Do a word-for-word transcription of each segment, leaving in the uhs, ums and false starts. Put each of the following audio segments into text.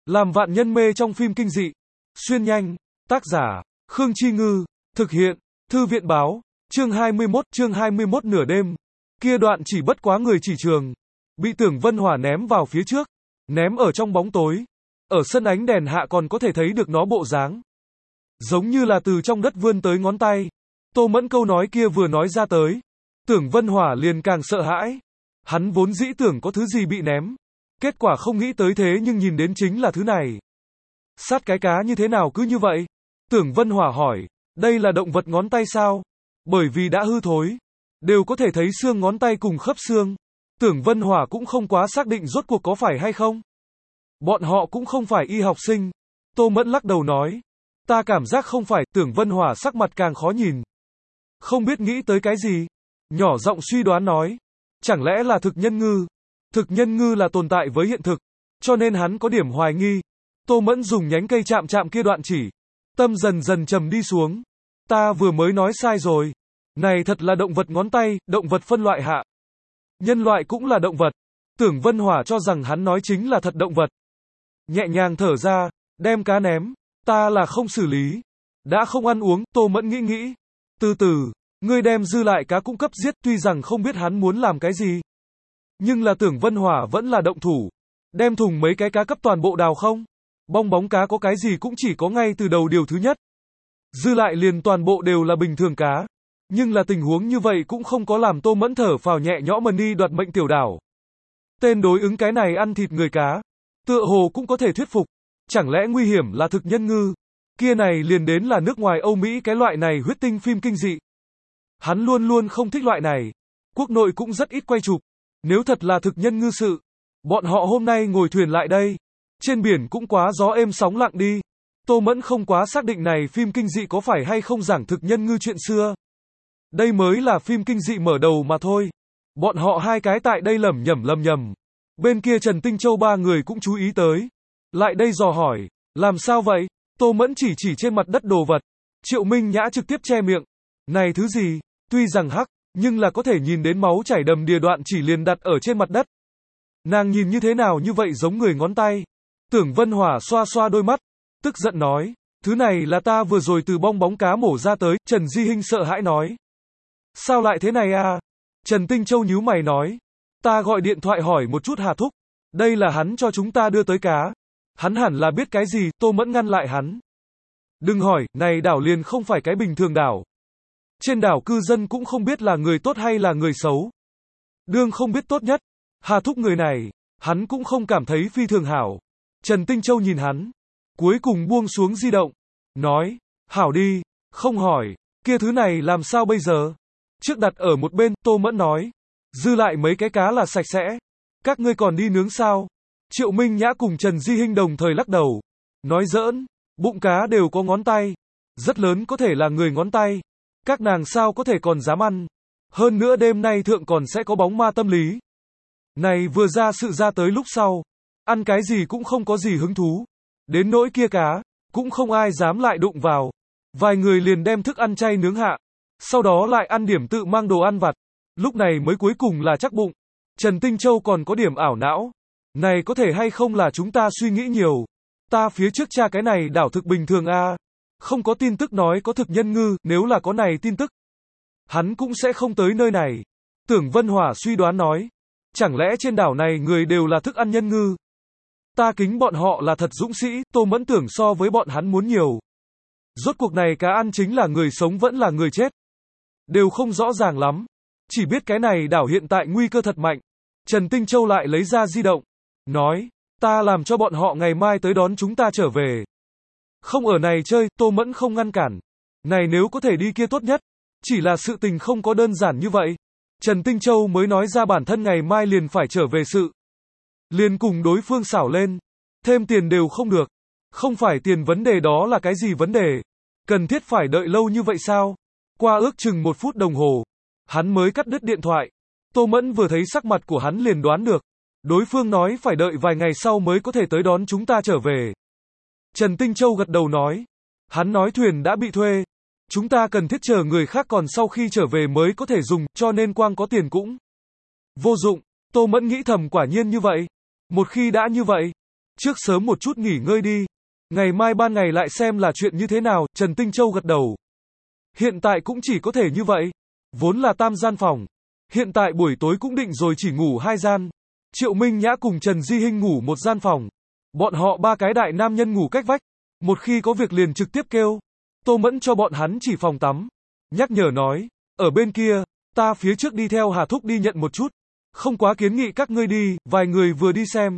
Làm vạn nhân mê trong phim kinh dị. Xuyên nhanh. Tác giả, Khương Chi Ngư. Thực hiện, Thư viện báo. Chương hai mươi mốt, chương hai mươi mốt nửa đêm. Kia đoạn chỉ bất quá người chỉ trường. Bị Tưởng Vân Hỏa ném vào phía trước. Ném ở trong bóng tối. Ở sân ánh đèn hạ còn có thể thấy được nó bộ dáng. Giống như là từ trong đất vươn tới ngón tay. Tô Mẫn câu nói kia vừa nói ra tới. Tưởng Vân Hỏa liền càng sợ hãi. Hắn vốn dĩ tưởng có thứ gì bị ném. Kết quả không nghĩ tới thế nhưng nhìn đến chính là thứ này. Sát cái cá như thế nào cứ như vậy? Tưởng Vân Hỏa hỏi, đây là động vật ngón tay sao? Bởi vì đã hư thối. Đều có thể thấy xương ngón tay cùng khớp xương. Tưởng Vân Hỏa cũng không quá xác định rốt cuộc có phải hay không. Bọn họ cũng không phải y học sinh. Tô Mẫn lắc đầu nói. Ta cảm giác không phải. Tưởng Vân Hỏa sắc mặt càng khó nhìn. Không biết nghĩ tới cái gì. Nhỏ giọng suy đoán nói. Chẳng lẽ là thực nhân ngư? Thực nhân ngư là tồn tại với hiện thực. Cho nên hắn có điểm hoài nghi. Tô Mẫn dùng nhánh cây chạm chạm kia đoạn chỉ. Tâm dần dần trầm đi xuống. Ta vừa mới nói sai rồi. Này thật là động vật ngón tay, động vật phân loại hạ. Nhân loại cũng là động vật. Tưởng Vân Hỏa cho rằng hắn nói chính là thật động vật. Nhẹ nhàng thở ra, đem cá ném. Ta là không xử lý. Đã không ăn uống, Tô Mẫn nghĩ nghĩ. Từ từ, ngươi đem dư lại cá cũng cấp giết, tuy rằng không biết hắn muốn làm cái gì. Nhưng là Tưởng Vân Hỏa vẫn là động thủ. Đem thùng mấy cái cá cấp toàn bộ đào không? Bong bóng cá có cái gì cũng chỉ có ngay từ đầu điều thứ nhất. Dư lại liền toàn bộ đều là bình thường cá. Nhưng là tình huống như vậy cũng không có làm Tô Mẫn thở phào nhẹ nhõm mà đi đoạt mệnh tiểu đảo. Tên đối ứng cái này ăn thịt người cá. Tựa hồ cũng có thể thuyết phục. Chẳng lẽ nguy hiểm là thực nhân ngư? Kia này liền đến là nước ngoài Âu Mỹ cái loại này huyết tinh phim kinh dị. Hắn luôn luôn không thích loại này. Quốc nội cũng rất ít quay chụp. Nếu thật là thực nhân ngư sự, bọn họ hôm nay ngồi thuyền lại đây. Trên biển cũng quá gió êm sóng lặng đi. Tô Mẫn không quá xác định này phim kinh dị có phải hay không giảng thực nhân ngư chuyện xưa. Đây mới là phim kinh dị mở đầu mà thôi. Bọn họ hai cái tại đây lẩm nhẩm lầm nhầm. Bên kia Trần Tinh Châu ba người cũng chú ý tới. Lại đây dò hỏi, làm sao vậy? Tô Mẫn chỉ chỉ trên mặt đất đồ vật. Triệu Minh Nhã trực tiếp che miệng. Này thứ gì? Tuy rằng hắc, nhưng là có thể nhìn đến máu chảy đầm đìa đoạn chỉ liền đặt ở trên mặt đất. Nàng nhìn như thế nào như vậy giống người ngón tay. Tưởng Vân Hỏa xoa xoa đôi mắt. Tức giận nói, thứ này là ta vừa rồi từ bong bóng cá mổ ra tới. Trần Di Hinh sợ hãi nói. Sao lại thế này à? Trần Tinh Châu nhíu mày nói. Ta gọi điện thoại hỏi một chút Hà Thúc. Đây là hắn cho chúng ta đưa tới cá. Hắn hẳn là biết cái gì, Tô Mẫn ngăn lại hắn. Đừng hỏi, này đảo liền không phải cái bình thường đảo. Trên đảo cư dân cũng không biết là người tốt hay là người xấu. Đương không biết tốt nhất. Hà Thúc người này, hắn cũng không cảm thấy phi thường hảo. Trần Tinh Châu nhìn hắn. Cuối cùng buông xuống di động. Nói, hảo đi, không hỏi, kia thứ này làm sao bây giờ? Trước đặt ở một bên, Tô Mẫn nói. Dư lại mấy cái cá là sạch sẽ. Các ngươi còn đi nướng sao? Triệu Minh Nhã cùng Trần Di Hinh đồng thời lắc đầu. Nói giỡn, bụng cá đều có ngón tay. Rất lớn có thể là người ngón tay. Các nàng sao có thể còn dám ăn. Hơn nữa đêm nay thượng còn sẽ có bóng ma tâm lý. Này vừa ra sự ra tới lúc sau. Ăn cái gì cũng không có gì hứng thú. Đến nỗi kia cá, cũng không ai dám lại đụng vào. Vài người liền đem thức ăn chay nướng hạ. Sau đó lại ăn điểm tự mang đồ ăn vặt. Lúc này mới cuối cùng là chắc bụng. Trần Tinh Châu còn có điểm ảo não. Này có thể hay không là chúng ta suy nghĩ nhiều. Ta phía trước tra cái này đảo thực bình thường a à. Không có tin tức nói có thực nhân ngư, nếu là có này tin tức. Hắn cũng sẽ không tới nơi này. Tưởng Vân Hỏa suy đoán nói. Chẳng lẽ trên đảo này người đều là thức ăn nhân ngư? Ta kính bọn họ là thật dũng sĩ, Tô Mẫn tưởng so với bọn hắn muốn nhiều. Rốt cuộc này cá ăn chính là người sống vẫn là người chết. Đều không rõ ràng lắm. Chỉ biết cái này đảo hiện tại nguy cơ thật mạnh. Trần Tinh Châu lại lấy ra di động. Nói, ta làm cho bọn họ ngày mai tới đón chúng ta trở về. Không ở này chơi, Tô Mẫn không ngăn cản. Này nếu có thể đi kia tốt nhất. Chỉ là sự tình không có đơn giản như vậy. Trần Tinh Châu mới nói ra bản thân ngày mai liền phải trở về sự. Liền cùng đối phương xảo lên. Thêm tiền đều không được. Không phải tiền vấn đề đó là cái gì vấn đề. Cần thiết phải đợi lâu như vậy sao? Qua ước chừng một phút đồng hồ. Hắn mới cắt đứt điện thoại. Tô Mẫn vừa thấy sắc mặt của hắn liền đoán được. Đối phương nói phải đợi vài ngày sau mới có thể tới đón chúng ta trở về. Trần Tinh Châu gật đầu nói. Hắn nói thuyền đã bị thuê. Chúng ta cần thiết chờ người khác còn sau khi trở về mới có thể dùng, cho nên quang có tiền cũng vô dụng. Tô Mẫn nghĩ thầm quả nhiên như vậy. Một khi đã như vậy, trước sớm một chút nghỉ ngơi đi. Ngày mai ban ngày lại xem là chuyện như thế nào, Trần Tinh Châu gật đầu. Hiện tại cũng chỉ có thể như vậy. Vốn là tam gian phòng. Hiện tại buổi tối cũng định rồi chỉ ngủ hai gian. Triệu Minh Nhã cùng Trần Di Hinh ngủ một gian phòng. Bọn họ ba cái đại nam nhân ngủ cách vách. Một khi có việc liền trực tiếp kêu. Tô Mẫn cho bọn hắn chỉ phòng tắm. Nhắc nhở nói, ở bên kia, ta phía trước đi theo Hà Thúc đi nhận một chút. Không quá kiến nghị các ngươi đi, vài người vừa đi xem.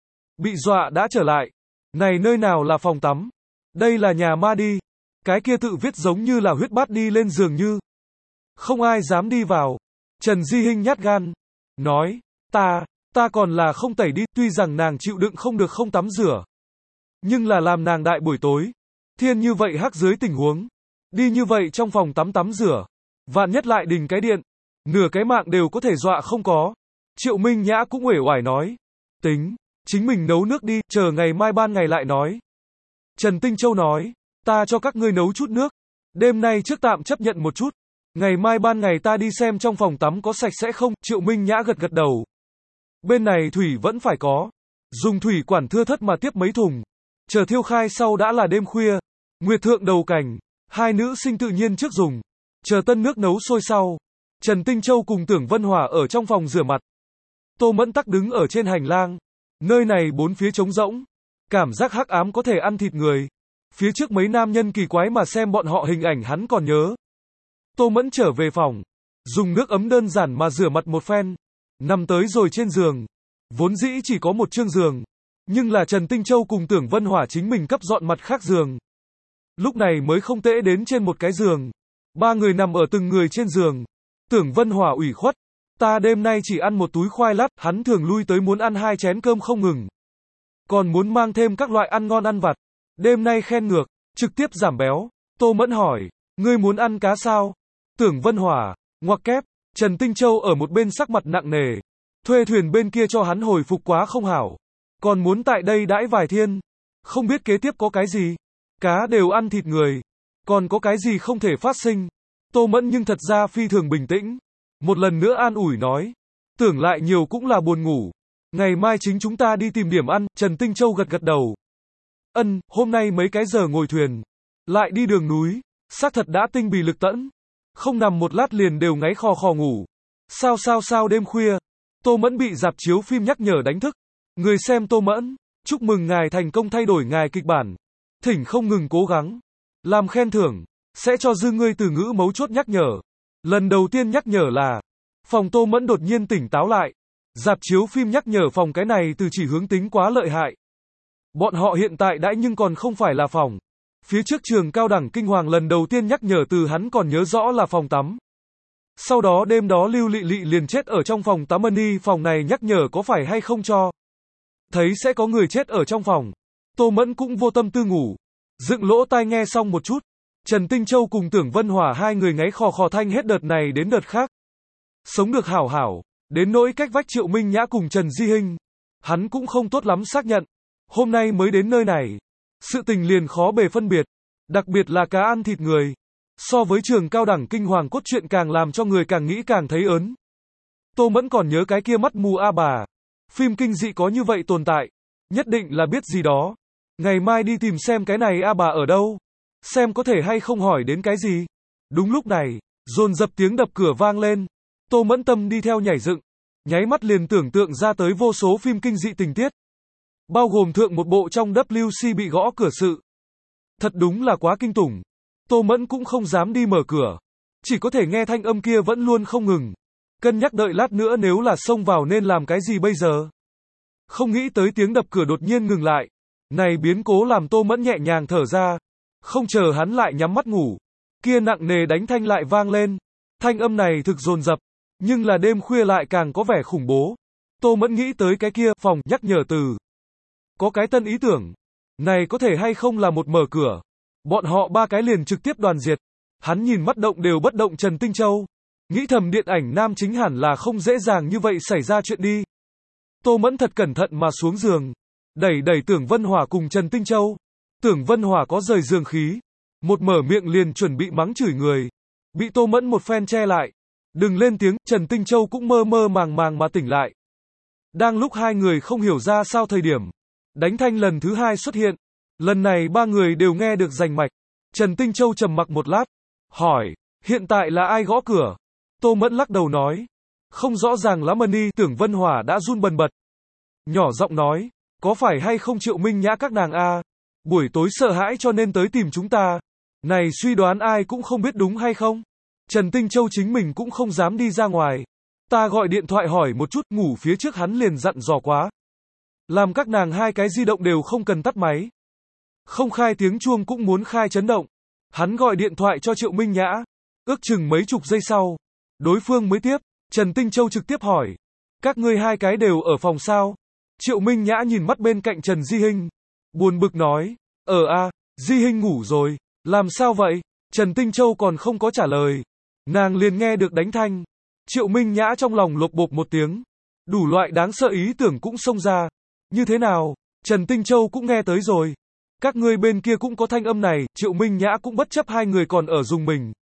Bị dọa đã trở lại. Này nơi nào là phòng tắm? Đây là nhà ma đi. Cái kia tự viết giống như là huyết bát đi lên giường như. Không ai dám đi vào. Trần Di Hinh nhát gan. Nói, ta, ta còn là không tẩy đi, tuy rằng nàng chịu đựng không được không tắm rửa. Nhưng là làm nàng đại buổi tối. Thiên như vậy hắc dưới tình huống. Đi như vậy trong phòng tắm tắm rửa. Vạn nhất lại đình cái điện. Nửa cái mạng đều có thể dọa không có. Triệu Minh Nhã cũng uể oải nói. Tính, chính mình nấu nước đi, chờ ngày mai ban ngày lại nói. Trần Tinh Châu nói, ta cho các ngươi nấu chút nước. Đêm nay trước tạm chấp nhận một chút. Ngày mai ban ngày ta đi xem trong phòng tắm có sạch sẽ không, Triệu Minh Nhã gật gật đầu. Bên này thủy vẫn phải có. Dùng thủy quản thưa thất mà tiếp mấy thùng. Chờ thiêu khai sau đã là đêm khuya. Nguyệt thượng đầu cảnh. Hai nữ sinh tự nhiên trước dùng. Chờ tân nước nấu sôi sau. Trần Tinh Châu cùng Tưởng Vân Hòa ở trong phòng rửa mặt. Tô Mẫn Tắc đứng ở trên hành lang. Nơi này bốn phía trống rỗng. Cảm giác hắc ám có thể ăn thịt người. Phía trước mấy nam nhân kỳ quái mà xem bọn họ hình ảnh hắn còn nhớ. Tô Mẫn trở về phòng. Dùng nước ấm đơn giản mà rửa mặt một phen. Nằm tới rồi trên giường. Vốn dĩ chỉ có một chương giường. Nhưng là Trần Tinh Châu cùng Tưởng Vân Hỏa chính mình cấp dọn mặt khác giường. Lúc này mới không tễ đến trên một cái giường. Ba người nằm ở từng người trên giường. Tưởng Vân Hỏa ủy khuất. Ta đêm nay chỉ ăn một túi khoai lát, hắn thường lui tới muốn ăn hai chén cơm không ngừng. Còn muốn mang thêm các loại ăn ngon ăn vặt. Đêm nay khen ngược, trực tiếp giảm béo. Tô Mẫn hỏi, ngươi muốn ăn cá sao? Tưởng Vân Hỏa, ngoặc kép. Trần Tinh Châu ở một bên sắc mặt nặng nề. Thuê thuyền bên kia cho hắn hồi phục quá không hảo. Còn muốn tại đây đãi vài thiên. Không biết kế tiếp có cái gì. Cá đều ăn thịt người. Còn có cái gì không thể phát sinh. Tô Mẫn nhưng thật ra phi thường bình tĩnh. Một lần nữa an ủi nói. Tưởng lại nhiều cũng là buồn ngủ. Ngày mai chính chúng ta đi tìm điểm ăn. Trần Tinh Châu gật gật đầu. Ân, hôm nay mấy cái giờ ngồi thuyền. Lại đi đường núi. Xác thật đã tinh bì lực tẫn. Không nằm một lát liền đều ngáy khò khò ngủ. Sao sao sao đêm khuya. Tô Mẫn bị rạp chiếu phim nhắc nhở đánh thức. Người xem Tô Mẫn. Chúc mừng ngài thành công thay đổi ngài kịch bản. Thỉnh không ngừng cố gắng. Làm khen thưởng. Sẽ cho dư ngươi từ ngữ mấu chốt nhắc nhở. Lần đầu tiên nhắc nhở là. Phòng Tô Mẫn đột nhiên tỉnh táo lại. Rạp chiếu phim nhắc nhở phòng cái này từ chỉ hướng tính quá lợi hại. Bọn họ hiện tại đã nhưng còn không phải là phòng. Phía trước trường cao đẳng kinh hoàng lần đầu tiên nhắc nhở từ hắn còn nhớ rõ là phòng tắm. Sau đó đêm đó Lưu Lị Lị liền chết ở trong phòng tắm ân đi phòng này nhắc nhở có phải hay không cho. Thấy sẽ có người chết ở trong phòng. Tô Mẫn cũng vô tâm tư ngủ. Dựng lỗ tai nghe xong một chút. Trần Tinh Châu cùng Tưởng Vân Hỏa hai người ngáy khò khò thanh hết đợt này đến đợt khác. Sống được hảo hảo. Đến nỗi cách vách Triệu Minh Nhã cùng Trần Di Hinh. Hắn cũng không tốt lắm xác nhận. Hôm nay mới đến nơi này. Sự tình liền khó bề phân biệt. Đặc biệt là cá ăn thịt người. So với trường cao đẳng kinh hoàng cốt truyện càng làm cho người càng nghĩ càng thấy ớn. Tô Mẫn còn nhớ cái kia mắt mù A bà. Phim kinh dị có như vậy tồn tại. Nhất định là biết gì đó. Ngày mai đi tìm xem cái này A bà ở đâu. Xem có thể hay không hỏi đến cái gì. Đúng lúc này, dồn dập tiếng đập cửa vang lên. Tô Mẫn tâm đi theo nhảy dựng. Nháy mắt liền tưởng tượng ra tới vô số phim kinh dị tình tiết. Bao gồm thượng một bộ trong W C bị gõ cửa sự. Thật đúng là quá kinh tủng. Tô Mẫn cũng không dám đi mở cửa. Chỉ có thể nghe thanh âm kia vẫn luôn không ngừng. Cân nhắc đợi lát nữa nếu là xông vào nên làm cái gì bây giờ. Không nghĩ tới tiếng đập cửa đột nhiên ngừng lại. Này biến cố làm Tô Mẫn nhẹ nhàng thở ra. Không chờ hắn lại nhắm mắt ngủ. Kia nặng nề đánh thanh lại vang lên. Thanh âm này thực dồn dập. Nhưng là đêm khuya lại càng có vẻ khủng bố. Tô Mẫn nghĩ tới cái kia phòng nhắc nhở từ. Có cái tân ý tưởng. Này có thể hay không là một mở cửa. Bọn họ ba cái liền trực tiếp đoàn diệt. Hắn nhìn mắt động đều bất động Trần Tinh Châu. Nghĩ thầm điện ảnh nam chính hẳn là không dễ dàng như vậy xảy ra chuyện đi. Tô Mẫn thật cẩn thận mà xuống giường. Đẩy đẩy Tưởng Vân Hỏa cùng Trần Tinh Châu. Tưởng Vân Hỏa có rời giường khí. Một mở miệng liền chuẩn bị mắng chửi người. Bị Tô Mẫn một phen che lại. Đừng lên tiếng, Trần Tinh Châu cũng mơ mơ màng màng mà tỉnh lại. Đang lúc hai người không hiểu ra sao thời điểm. Đánh thanh lần thứ hai xuất hiện. Lần này ba người đều nghe được rành mạch. Trần Tinh Châu trầm mặc một lát. Hỏi, hiện tại là ai gõ cửa? Tô Mẫn lắc đầu nói. Không rõ ràng lắm Mani. Tưởng Vân Hỏa đã run bần bật. Nhỏ giọng nói, có phải hay không Triệu Minh Nhã các nàng a? Buổi tối sợ hãi cho nên tới tìm chúng ta. Này suy đoán ai cũng không biết đúng hay không? Trần Tinh Châu chính mình cũng không dám đi ra ngoài. Ta gọi điện thoại hỏi một chút, ngủ phía trước hắn liền dặn dò quá. Làm các nàng hai cái di động đều không cần tắt máy. Không khai tiếng chuông cũng muốn khai chấn động. Hắn gọi điện thoại cho Triệu Minh Nhã. Ước chừng mấy chục giây sau. Đối phương mới tiếp. Trần Tinh Châu trực tiếp hỏi. Các ngươi hai cái đều ở phòng sao? Triệu Minh Nhã nhìn mắt bên cạnh Trần Di Hinh. Buồn bực nói. Ờ a, Di Hinh ngủ rồi. Làm sao vậy? Trần Tinh Châu còn không có trả lời. Nàng liền nghe được đánh thanh. Triệu Minh Nhã trong lòng lộp bộp một tiếng. Đủ loại đáng sợ ý tưởng cũng xông ra. Như thế nào? Trần Tinh Châu cũng nghe tới rồi. Các ngươi bên kia cũng có thanh âm này. Triệu Minh Nhã cũng bất chấp hai người còn ở dùng mình.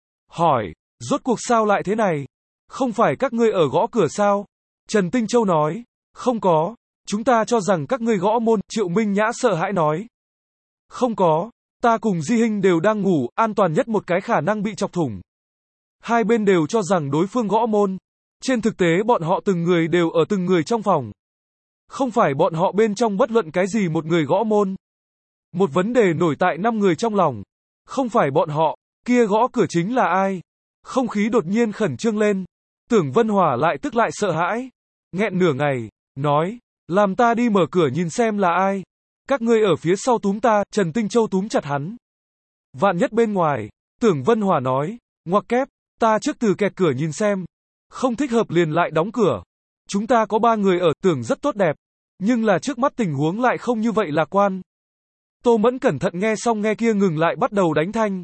Hỏi, rốt cuộc sao lại thế này? Không phải các ngươi ở gõ cửa sao? Trần Tinh Châu nói, không có. Chúng ta cho rằng các ngươi gõ môn. Triệu Minh Nhã sợ hãi nói. Không có. Ta cùng Di Hinh đều đang ngủ, an toàn nhất một cái khả năng bị chọc thủng. Hai bên đều cho rằng đối phương gõ môn. Trên thực tế bọn họ từng người đều ở từng người trong phòng. Không phải bọn họ bên trong bất luận cái gì một người gõ môn. Một vấn đề nổi tại năm người trong lòng. Không phải bọn họ, kia gõ cửa chính là ai? Không khí đột nhiên khẩn trương lên. Tưởng Vân Hỏa lại tức lại sợ hãi. Nghẹn nửa ngày, nói, làm ta đi mở cửa nhìn xem là ai. Các ngươi ở phía sau túm ta. Trần Tinh Châu túm chặt hắn. Vạn nhất bên ngoài. Tưởng Vân Hỏa nói, ngoặc kép, ta trước từ kẹt cửa nhìn xem. Không thích hợp liền lại đóng cửa. Chúng ta có ba người ở, tưởng rất tốt đẹp. Nhưng là trước mắt tình huống lại không như vậy lạc quan. Tô Mẫn cẩn thận nghe xong nghe kia ngừng lại bắt đầu đánh thanh.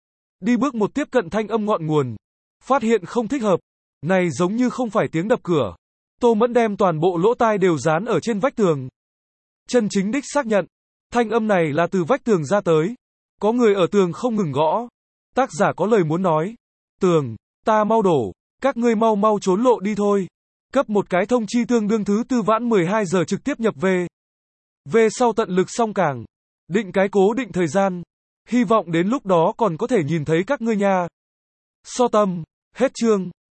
Đi bước một tiếp cận thanh âm ngọn nguồn. Phát hiện không thích hợp. Này giống như không phải tiếng đập cửa. Tô Mẫn đem toàn bộ lỗ tai đều dán ở trên vách tường. Chân chính đích xác nhận. Thanh âm này là từ vách tường ra tới. Có người ở tường không ngừng gõ. Tác giả có lời muốn nói. Tường, ta mau đổ. Các ngươi mau mau trốn lộ đi thôi. Cấp một cái thông chi tương đương thứ tư vãn mười hai giờ trực tiếp nhập về. Về sau tận lực xong càng. Định cái cố định thời gian. Hy vọng đến lúc đó còn có thể nhìn thấy các ngươi nha. So tâm. Hết chương.